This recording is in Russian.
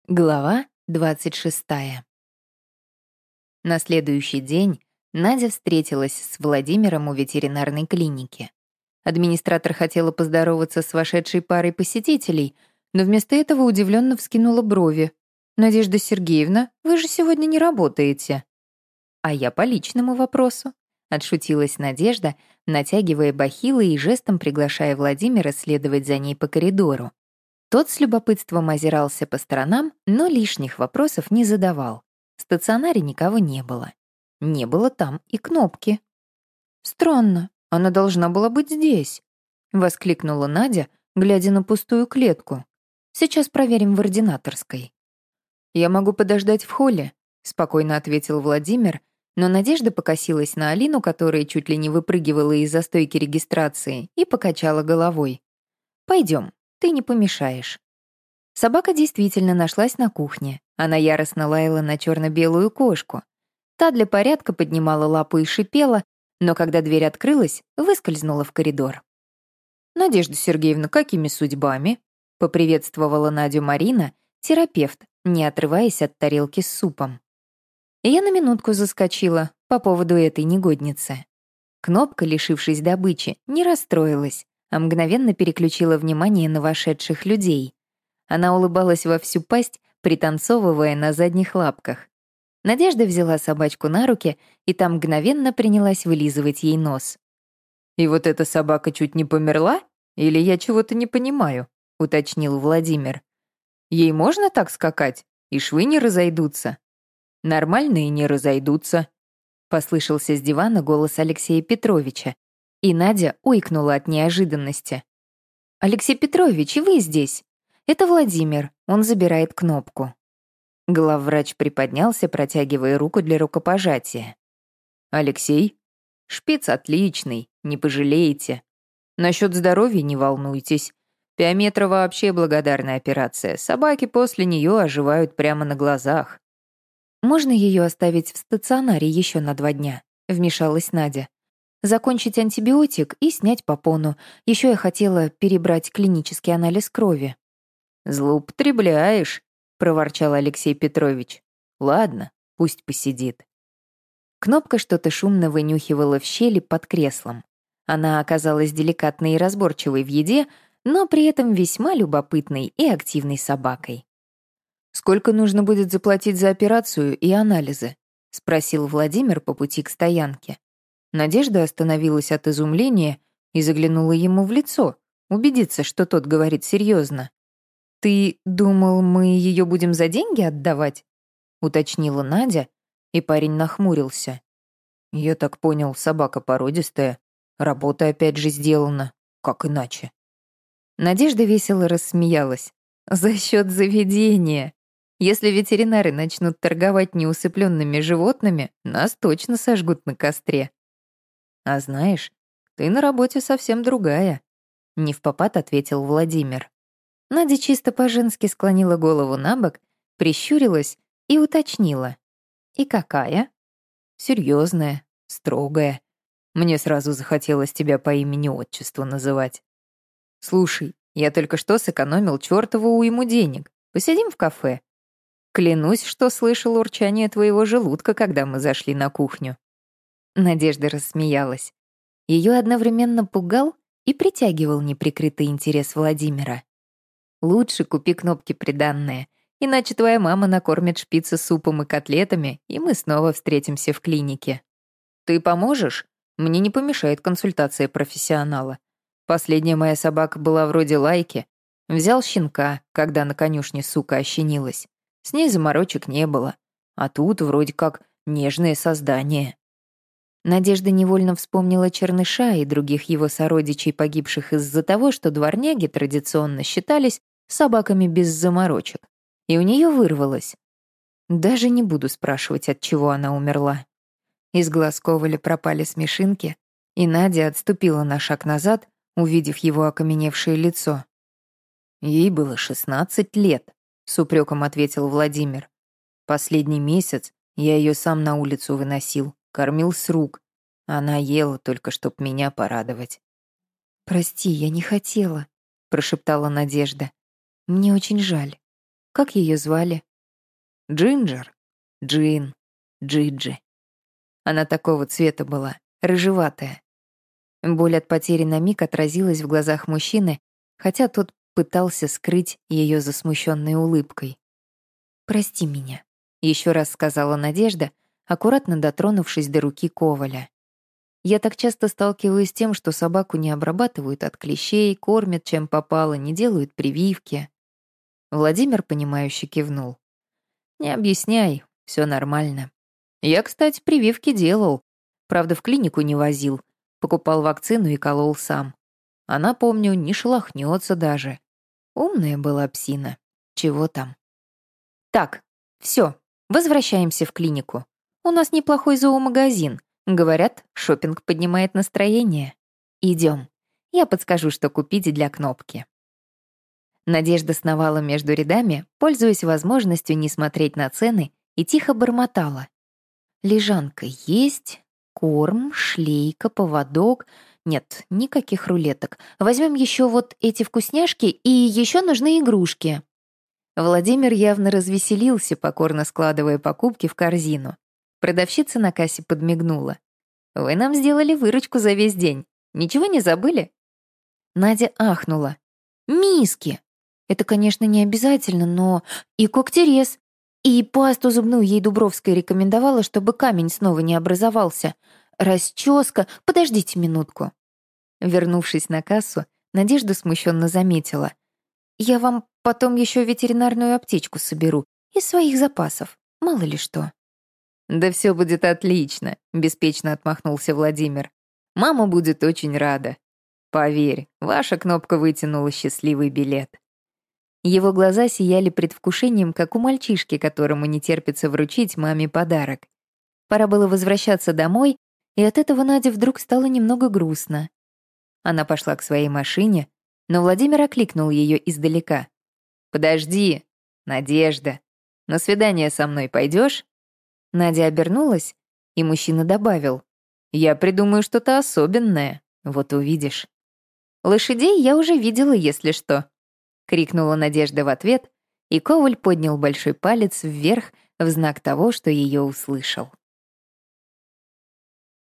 Глава 26. На следующий день Надя встретилась с Владимиром у ветеринарной клиники. Администратор хотела поздороваться с вошедшей парой посетителей, но вместо этого удивленно вскинула брови. «Надежда Сергеевна, вы же сегодня не работаете». «А я по личному вопросу», — отшутилась Надежда, натягивая бахилы и жестом приглашая Владимира следовать за ней по коридору. Тот с любопытством озирался по сторонам, но лишних вопросов не задавал. В стационаре никого не было. Не было там и кнопки. «Странно, она должна была быть здесь», — воскликнула Надя, глядя на пустую клетку. «Сейчас проверим в ординаторской». «Я могу подождать в холле», — спокойно ответил Владимир, но Надежда покосилась на Алину, которая чуть ли не выпрыгивала из-за стойки регистрации, и покачала головой. «Пойдем, ты не помешаешь». Собака действительно нашлась на кухне. Она яростно лаяла на черно-белую кошку. Та для порядка поднимала лапу и шипела, но когда дверь открылась, выскользнула в коридор. «Надежда Сергеевна, какими судьбами?» — поприветствовала Надю Марина, терапевт, не отрываясь от тарелки с супом. И я на минутку заскочила по поводу этой негодницы. Кнопка, лишившись добычи, не расстроилась, а мгновенно переключила внимание на вошедших людей. Она улыбалась во всю пасть, пританцовывая на задних лапках. Надежда взяла собачку на руки, и там мгновенно принялась вылизывать ей нос. «И вот эта собака чуть не померла? Или я чего-то не понимаю?» — уточнил Владимир. «Ей можно так скакать? И швы не разойдутся?» «Нормальные не разойдутся», — послышался с дивана голос Алексея Петровича, и Надя ойкнула от неожиданности. «Алексей Петрович, и вы здесь? Это Владимир, он забирает кнопку». Главврач приподнялся, протягивая руку для рукопожатия. «Алексей? Шпиц отличный, не пожалеете. Насчет здоровья не волнуйтесь. Пиометра вообще благодарная операция. Собаки после нее оживают прямо на глазах». «Можно ее оставить в стационаре еще на 2 дня?» — вмешалась Надя. «Закончить антибиотик и снять попону. Еще я хотела перебрать клинический анализ крови». «Злоупотребляешь», — проворчал Алексей Петрович. «Ладно, пусть посидит». Кнопка что-то шумно вынюхивала в щели под креслом. Она оказалась деликатной и разборчивой в еде, но при этом весьма любопытной и активной собакой. «Сколько нужно будет заплатить за операцию и анализы?» — спросил Владимир по пути к стоянке. Надежда остановилась от изумления и заглянула ему в лицо, убедиться, что тот говорит серьезно. «Ты думал, мы ее будем за деньги отдавать?» — уточнила Надя, и парень нахмурился. «Я так понял, собака породистая. Работа опять же сделана. Как иначе?» Надежда весело рассмеялась. «За счет заведения. Если ветеринары начнут торговать неусыпленными животными, нас точно сожгут на костре». «А знаешь, ты на работе совсем другая», — невпопад ответил Владимир. Надя чисто по-женски склонила голову на бок, прищурилась и уточнила. «И какая?» «Серьезная, строгая. Мне сразу захотелось тебя по имени-отчеству называть. Слушай, я только что сэкономил чертову уйму денег. Посидим в кафе. Клянусь, что слышал урчание твоего желудка, когда мы зашли на кухню». Надежда рассмеялась. Ее одновременно пугал и притягивал неприкрытый интерес Владимира. «Лучше купи кнопки приданные, иначе твоя мама накормит шпица супом и котлетами, и мы снова встретимся в клинике». «Ты поможешь? Мне не помешает консультация профессионала. Последняя моя собака была вроде Лайки. Взял щенка, когда на конюшне сука ощенилась. С ней заморочек не было. А тут вроде как нежное создание». Надежда невольно вспомнила Черныша и других его сородичей, погибших из-за того, что дворняги традиционно считались собаками без заморочек. И у нее вырвалось. Даже не буду спрашивать, от чего она умерла. Из глаз Коваля пропали смешинки, и Надя отступила на шаг назад, увидев его окаменевшее лицо. «Ей было 16 лет», — с упреком ответил Владимир. «Последний месяц я ее сам на улицу выносил, кормил с рук. Она ела только, чтоб меня порадовать». «Прости, я не хотела», — прошептала Надежда. «Мне очень жаль». Как ее звали? Джинджер. Джин. Джиджи. Она такого цвета была, рыжеватая. Боль от потери на миг отразилась в глазах мужчины, хотя тот пытался скрыть ее за смущенной улыбкой. «Прости меня», — еще раз сказала Надежда, аккуратно дотронувшись до руки Коваля. «Я так часто сталкиваюсь с тем, что собаку не обрабатывают от клещей, кормят чем попало, не делают прививки». Владимир, понимающе кивнул. «Не объясняй, все нормально. Я, кстати, прививки делал. Правда, в клинику не возил. Покупал вакцину и колол сам. Она, помню, не шелохнется даже. Умная была псина. Чего там? Так, все, возвращаемся в клинику. У нас неплохой зоомагазин. Говорят, шопинг поднимает настроение. Идем. Я подскажу, что купить для Кнопки». Надежда сновала между рядами, пользуясь возможностью не смотреть на цены, и тихо бормотала. Лежанка есть, корм, шлейка, поводок. Нет, никаких рулеток. Возьмем еще вот эти вкусняшки, и еще нужны игрушки. Владимир явно развеселился, покорно складывая покупки в корзину. Продавщица на кассе подмигнула. «Вы нам сделали выручку за весь день. Ничего не забыли?» Надя ахнула. «Миски! Это, конечно, не обязательно, но... И когтерез. И пасту зубную ей Дубровская рекомендовала, чтобы камень снова не образовался. Расческа... Подождите минутку». Вернувшись на кассу, Надежда смущенно заметила. «Я вам потом еще ветеринарную аптечку соберу. Из своих запасов. Мало ли что». «Да все будет отлично», — беспечно отмахнулся Владимир. «Мама будет очень рада. Поверь, ваша Кнопка вытянула счастливый билет». Его глаза сияли предвкушением, как у мальчишки, которому не терпится вручить маме подарок. Пора было возвращаться домой, и от этого Наде вдруг стало немного грустно. Она пошла к своей машине, но Владимир окликнул ее издалека. «Подожди, Надежда, на свидание со мной пойдешь?» Надя обернулась, и мужчина добавил. «Я придумаю что-то особенное, вот увидишь». «Лошадей я уже видела, если что», — крикнула Надежда в ответ, и Коваль поднял большой палец вверх в знак того, что ее услышал.